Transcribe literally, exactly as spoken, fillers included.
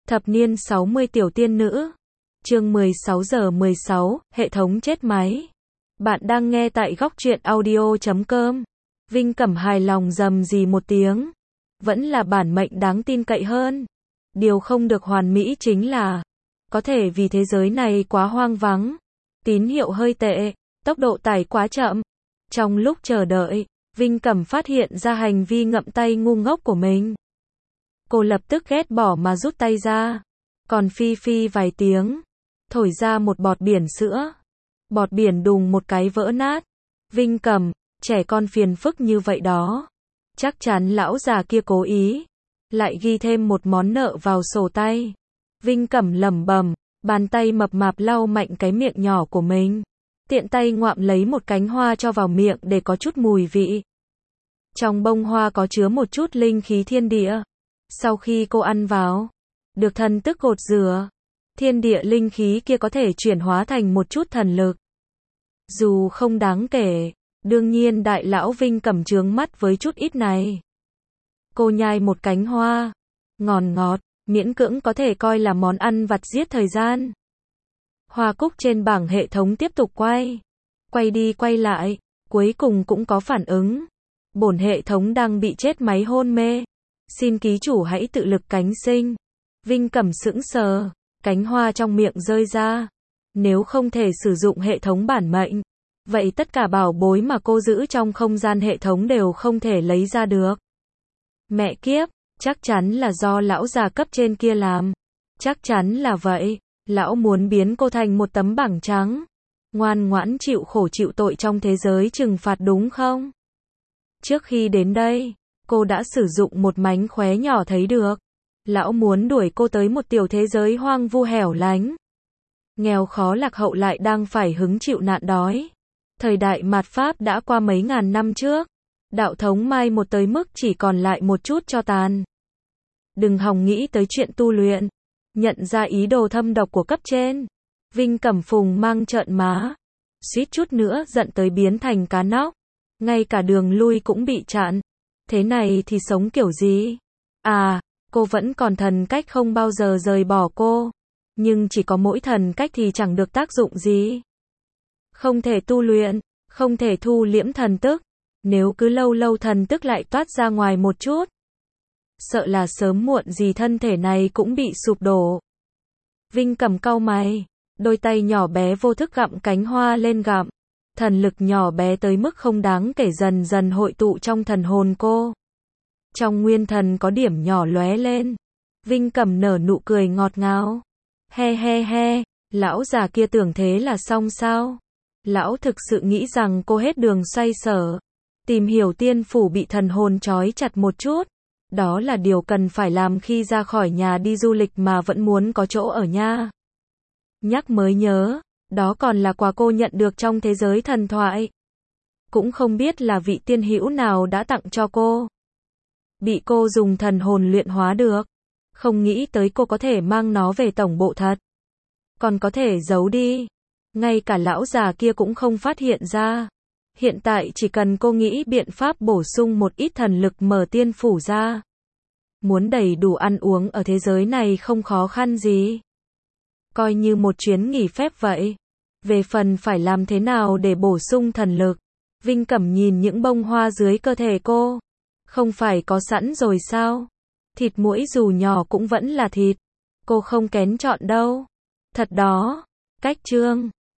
Thập niên sáu mươi tiểu tiên nữ. Chương mười sáu giờ mười sáu, hệ thống chết máy. Bạn đang nghe tại góc truyện audio chấm com. Vinh Cẩm hài lòng rầm rì một tiếng. Vẫn là bản mệnh đáng tin cậy hơn. Điều không được hoàn mỹ chính là, có thể vì thế giới này quá hoang vắng, tín hiệu hơi tệ, tốc độ tải quá chậm. Trong lúc chờ đợi, Vinh Cẩm phát hiện ra hành vi ngậm tay ngu ngốc của mình. Cô lập tức ghét bỏ mà rút tay ra, còn phi phi vài tiếng, thổi ra một bọt biển sữa. Bọt biển đùng một cái vỡ nát. Vinh Cẩm, trẻ con phiền phức như vậy đó. Chắc chắn lão già kia cố ý, lại ghi thêm một món nợ vào sổ tay. Vinh Cẩm lẩm bẩm, bàn tay mập mạp lau mạnh cái miệng nhỏ của mình. Tiện tay ngoạm lấy một cánh hoa cho vào miệng để có chút mùi vị. Trong bông hoa có chứa một chút linh khí thiên địa. Sau khi cô ăn vào, được thần tức gột rửa, thiên địa linh khí kia có thể chuyển hóa thành một chút thần lực. Dù không đáng kể, đương nhiên đại lão Vinh Cẩm chướng mắt với chút ít này. Cô nhai một cánh hoa, ngọt ngọt, miễn cưỡng có thể coi là món ăn vặt giết thời gian. Hoa cúc trên bảng hệ thống tiếp tục quay, quay đi quay lại, cuối cùng cũng có phản ứng. Bổn hệ thống đang bị chết máy hôn mê. Xin ký chủ hãy tự lực cánh sinh. Vinh Cẩm sững sờ, cánh hoa trong miệng rơi ra. Nếu không thể sử dụng hệ thống bản mệnh, vậy tất cả bảo bối mà cô giữ trong không gian hệ thống đều không thể lấy ra được. Mẹ kiếp, chắc chắn là do lão già cấp trên kia làm. Chắc chắn là vậy, lão muốn biến cô thành một tấm bảng trắng. Ngoan ngoãn chịu khổ chịu tội trong thế giới trừng phạt đúng không? Trước khi đến đây, cô đã sử dụng một mánh khóe nhỏ thấy được. Lão muốn đuổi cô tới một tiểu thế giới hoang vu hẻo lánh. Nghèo khó lạc hậu lại đang phải hứng chịu nạn đói. Thời đại mạt Pháp đã qua mấy ngàn năm trước. Đạo thống mai một tới mức chỉ còn lại một chút cho tàn. Đừng hòng nghĩ tới chuyện tu luyện. Nhận ra ý đồ thâm độc của cấp trên. Vinh Cẩm phùng mang trợn má. Suýt chút nữa giận tới biến thành cá nóc. Ngay cả đường lui cũng bị chặn. Thế này thì sống kiểu gì? À, cô vẫn còn thần cách không bao giờ rời bỏ cô. Nhưng chỉ có mỗi thần cách thì chẳng được tác dụng gì. Không thể tu luyện, không thể thu liễm thần tức. Nếu cứ lâu lâu thần tức lại toát ra ngoài một chút, sợ là sớm muộn gì thân thể này cũng bị sụp đổ. Vinh Cẩm cau mày, đôi tay nhỏ bé vô thức gặm cánh hoa lên gặm. Thần lực nhỏ bé tới mức không đáng kể dần dần hội tụ trong thần hồn cô. Trong nguyên thần có điểm nhỏ lóe lên. Vinh Cẩm nở nụ cười ngọt ngào. He he he, lão già kia tưởng thế là xong sao? Lão thực sự nghĩ rằng cô hết đường xoay sở. Tìm hiểu tiên phủ bị thần hồn trói chặt một chút. Đó là điều cần phải làm khi ra khỏi nhà đi du lịch mà vẫn muốn có chỗ ở nha. Nhắc mới nhớ, đó còn là quà cô nhận được trong thế giới thần thoại. Cũng không biết là vị tiên hữu nào đã tặng cho cô. Bị cô dùng thần hồn luyện hóa được. Không nghĩ tới cô có thể mang nó về tổng bộ thật. Còn có thể giấu đi. Ngay cả lão già kia cũng không phát hiện ra. Hiện tại chỉ cần cô nghĩ biện pháp bổ sung một ít thần lực mở tiên phủ ra. Muốn đầy đủ ăn uống ở thế giới này không khó khăn gì. Coi như một chuyến nghỉ phép vậy. Về phần phải làm thế nào để bổ sung thần lực, Vinh Cẩm nhìn những bông hoa dưới cơ thể cô. Không phải có sẵn rồi sao? Thịt muỗi dù nhỏ cũng vẫn là thịt. Cô không kén chọn đâu. Thật đó. Cách chương